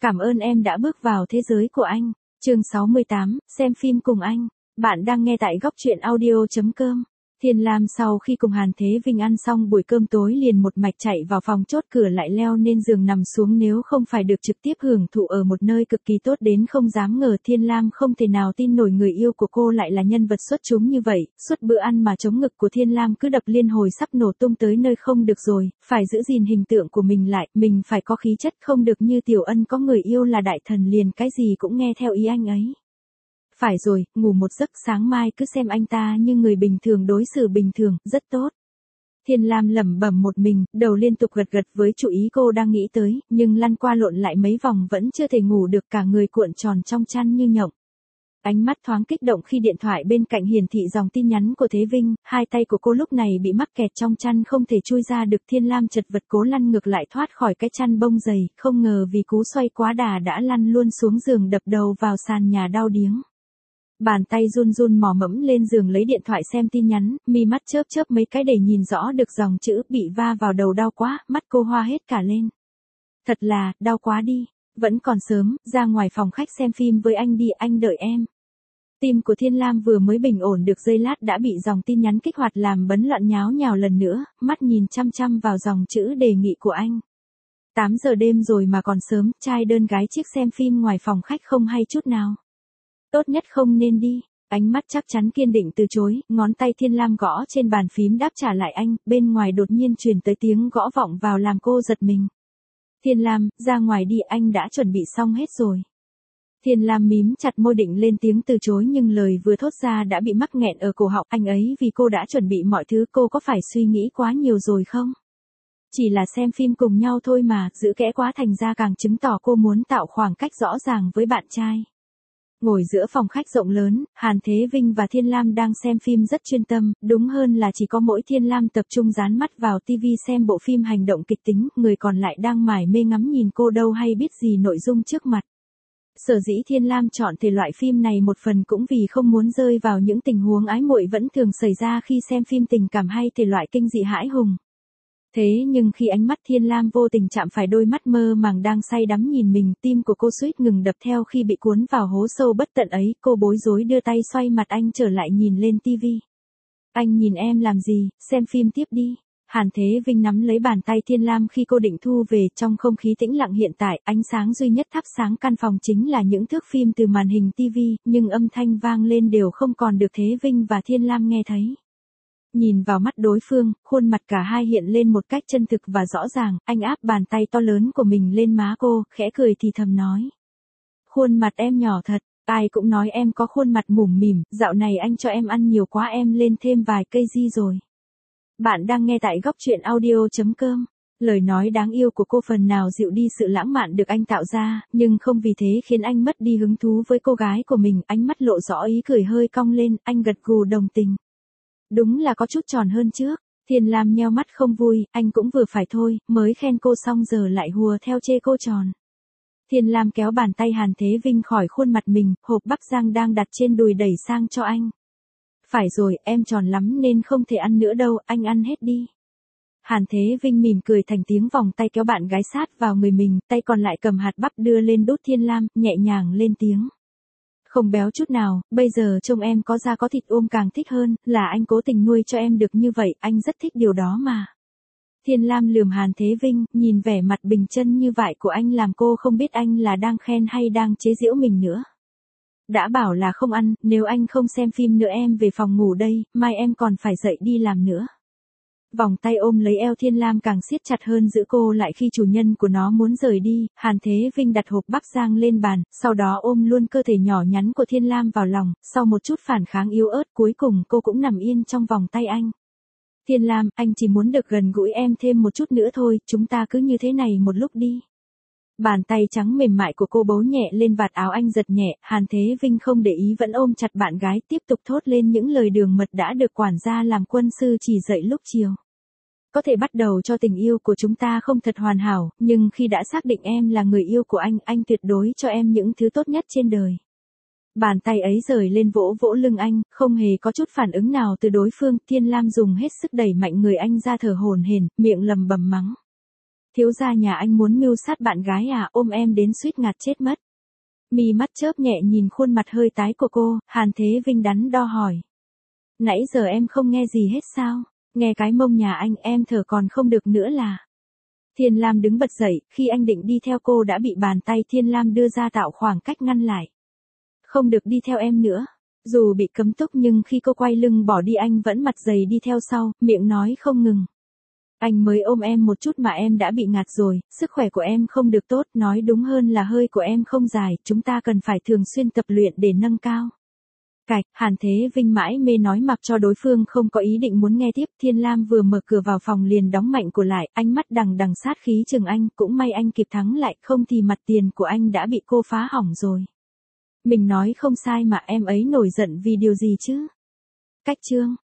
Cảm ơn em đã bước vào thế giới của anh. Chương 68, xem phim cùng anh. Bạn đang nghe tại góc truyện audio.com. Thiên Lam sau khi cùng Hàn Thế Vinh ăn xong buổi cơm tối liền một mạch chạy vào phòng, chốt cửa lại leo lên giường nằm xuống, nếu không phải được trực tiếp hưởng thụ ở một nơi cực kỳ tốt đến không dám ngờ. Thiên Lam không thể nào tin nổi người yêu của cô lại là nhân vật xuất chúng như vậy. Suốt bữa ăn mà trống ngực của Thiên Lam cứ đập liên hồi sắp nổ tung tới nơi. Không được rồi, phải giữ gìn hình tượng của mình lại, mình phải có khí chất, không được như Tiểu Ân có người yêu là đại thần liền cái gì cũng nghe theo ý anh ấy. Phải rồi, ngủ một giấc, sáng mai cứ xem anh ta như người bình thường, đối xử bình thường, rất tốt. Thiên Lam lẩm bẩm một mình, đầu liên tục gật gật với chủ ý cô đang nghĩ tới, nhưng lăn qua lộn lại mấy vòng vẫn chưa thể ngủ được, cả người cuộn tròn trong chăn như nhộng. Ánh mắt thoáng kích động khi điện thoại bên cạnh hiển thị dòng tin nhắn của Thế Vinh, hai tay của cô lúc này bị mắc kẹt trong chăn không thể chui ra được. Thiên Lam chật vật cố lăn ngược lại thoát khỏi cái chăn bông dày, không ngờ vì cú xoay quá đà đã lăn luôn xuống giường, đập đầu vào sàn nhà đau điếng. Bàn tay run run mò mẫm lên giường lấy điện thoại xem tin nhắn, mi mắt chớp chớp mấy cái để nhìn rõ được dòng chữ, bị va vào đầu đau quá, mắt cô hoa hết cả lên. Thật là, đau quá đi, vẫn còn sớm, ra ngoài phòng khách xem phim với anh đi, anh đợi em. Tim của Thiên Lam vừa mới bình ổn được giây lát đã bị dòng tin nhắn kích hoạt làm bấn loạn nháo nhào lần nữa, mắt nhìn chăm chăm vào dòng chữ đề nghị của anh. 8 giờ đêm rồi mà còn sớm, trai đơn gái chiếc xem phim ngoài phòng khách không hay chút nào. Tốt nhất không nên đi. Ánh mắt chắc chắn kiên định từ chối, ngón tay Thiên Lam gõ trên bàn phím đáp trả lại anh, bên ngoài đột nhiên truyền tới tiếng gõ vọng vào làm cô giật mình. Thiên Lam, ra ngoài đi, anh đã chuẩn bị xong hết rồi. Thiên Lam mím chặt môi định lên tiếng từ chối, nhưng lời vừa thốt ra đã bị mắc nghẹn ở cổ họng. Anh ấy vì cô đã chuẩn bị mọi thứ, cô có phải suy nghĩ quá nhiều rồi không? Chỉ là xem phim cùng nhau thôi mà, giữ kẽ quá thành ra càng chứng tỏ cô muốn tạo khoảng cách rõ ràng với bạn trai. Ngồi giữa phòng khách rộng lớn, Hàn Thế Vinh và Thiên Lam đang xem phim rất chuyên tâm, đúng hơn là chỉ có mỗi Thiên Lam tập trung dán mắt vào TV xem bộ phim hành động kịch tính, người còn lại đang mải mê ngắm nhìn cô đâu hay biết gì nội dung trước mặt. Sở dĩ Thiên Lam chọn thể loại phim này một phần cũng vì không muốn rơi vào những tình huống ái muội vẫn thường xảy ra khi xem phim tình cảm hay thể loại kinh dị hãi hùng. Thế nhưng khi ánh mắt Thiên Lam vô tình chạm phải đôi mắt mơ màng đang say đắm nhìn mình, tim của cô suýt ngừng đập theo khi bị cuốn vào hố sâu bất tận ấy. Cô bối rối đưa tay xoay mặt anh trở lại nhìn lên TV. Anh nhìn em làm gì, xem phim tiếp đi. Hàn Thế Vinh nắm lấy bàn tay Thiên Lam khi cô định thu về. Trong không khí tĩnh lặng hiện tại, ánh sáng duy nhất thắp sáng căn phòng chính là những thước phim từ màn hình TV, nhưng âm thanh vang lên đều không còn được Thế Vinh và Thiên Lam nghe thấy. Nhìn vào mắt đối phương, khuôn mặt cả hai hiện lên một cách chân thực và rõ ràng, anh áp bàn tay to lớn của mình lên má cô, khẽ cười thì thầm nói. Khuôn mặt em nhỏ thật, ai cũng nói em có khuôn mặt mũm mỉm, dạo này anh cho em ăn nhiều quá, em lên thêm vài cây di rồi. Bạn đang nghe tại góc truyện audio.com. Lời nói đáng yêu của cô phần nào dịu đi sự lãng mạn được anh tạo ra, nhưng không vì thế khiến anh mất đi hứng thú với cô gái của mình. Ánh mắt lộ rõ ý cười hơi cong lên, anh gật gù đồng tình. Đúng là có chút tròn hơn trước. Thiên Lam nheo mắt không vui, anh cũng vừa phải thôi, mới khen cô xong giờ lại hùa theo chê cô tròn. Thiên Lam kéo bàn tay Hàn Thế Vinh khỏi khuôn mặt mình, hộp Bắc Giang đang đặt trên đùi đẩy sang cho anh. Phải rồi, em tròn lắm nên không thể ăn nữa đâu, anh ăn hết đi. Hàn Thế Vinh mỉm cười thành tiếng, vòng tay kéo bạn gái sát vào người mình, tay còn lại cầm hạt bắp đưa lên đút Thiên Lam, nhẹ nhàng lên tiếng. Không béo chút nào, bây giờ trông em có da có thịt ôm càng thích hơn, là anh cố tình nuôi cho em được như vậy, anh rất thích điều đó mà. Thiên Lam lườm Hàn Thế Vinh, nhìn vẻ mặt bình chân như vậy của anh làm cô không biết anh là đang khen hay đang chế giễu mình nữa. Đã bảo là không ăn, nếu anh không xem phim nữa em về phòng ngủ đây, mai em còn phải dậy đi làm nữa. Vòng tay ôm lấy eo Thiên Lam càng siết chặt hơn giữ cô lại khi chủ nhân của nó muốn rời đi. Hàn Thế Vinh đặt hộp Bắc Giang lên bàn, sau đó ôm luôn cơ thể nhỏ nhắn của Thiên Lam vào lòng, sau một chút phản kháng yếu ớt cuối cùng cô cũng nằm yên trong vòng tay anh. Thiên Lam, anh chỉ muốn được gần gũi em thêm một chút nữa thôi, chúng ta cứ như thế này một lúc đi. Bàn tay trắng mềm mại của cô bấu nhẹ lên vạt áo anh giật nhẹ, Hàn Thế Vinh không để ý vẫn ôm chặt bạn gái, tiếp tục thốt lên những lời đường mật đã được quản gia làm quân sư chỉ dạy lúc chiều. Có thể bắt đầu cho tình yêu của chúng ta không thật hoàn hảo, nhưng khi đã xác định em là người yêu của anh tuyệt đối cho em những thứ tốt nhất trên đời. Bàn tay ấy rời lên vỗ vỗ lưng anh, không hề có chút phản ứng nào từ đối phương. Thiên Lam dùng hết sức đẩy mạnh người anh ra thở hổn hển, miệng lầm bầm mắng. Thiếu gia nhà anh muốn mưu sát bạn gái à, ôm em đến suýt ngạt chết mất. Mi mắt chớp nhẹ nhìn khuôn mặt hơi tái của cô, Hàn Thế Vinh đắn đo hỏi. Nãy giờ em không nghe gì hết sao? Nghe cái mông nhà anh em thở còn không được nữa là. Thiên Lam đứng bật dậy, khi anh định đi theo cô đã bị bàn tay Thiên Lam đưa ra tạo khoảng cách ngăn lại. Không được đi theo em nữa. Dù bị cấm túc nhưng khi cô quay lưng bỏ đi anh vẫn mặt dày đi theo sau, miệng nói không ngừng. Anh mới ôm em một chút mà em đã bị ngạt rồi, sức khỏe của em không được tốt, nói đúng hơn là hơi của em không dài, chúng ta cần phải thường xuyên tập luyện để nâng cao. Cạch, Hàn Thế Vinh mãi mê nói mặc cho đối phương không có ý định muốn nghe tiếp. Thiên Lam vừa mở cửa vào phòng liền đóng mạnh cửa lại, ánh mắt đằng đằng sát khí chừng anh, cũng may anh kịp thắng lại, không thì mặt tiền của anh đã bị cô phá hỏng rồi. Mình nói không sai mà em ấy nổi giận vì điều gì chứ? Cách chương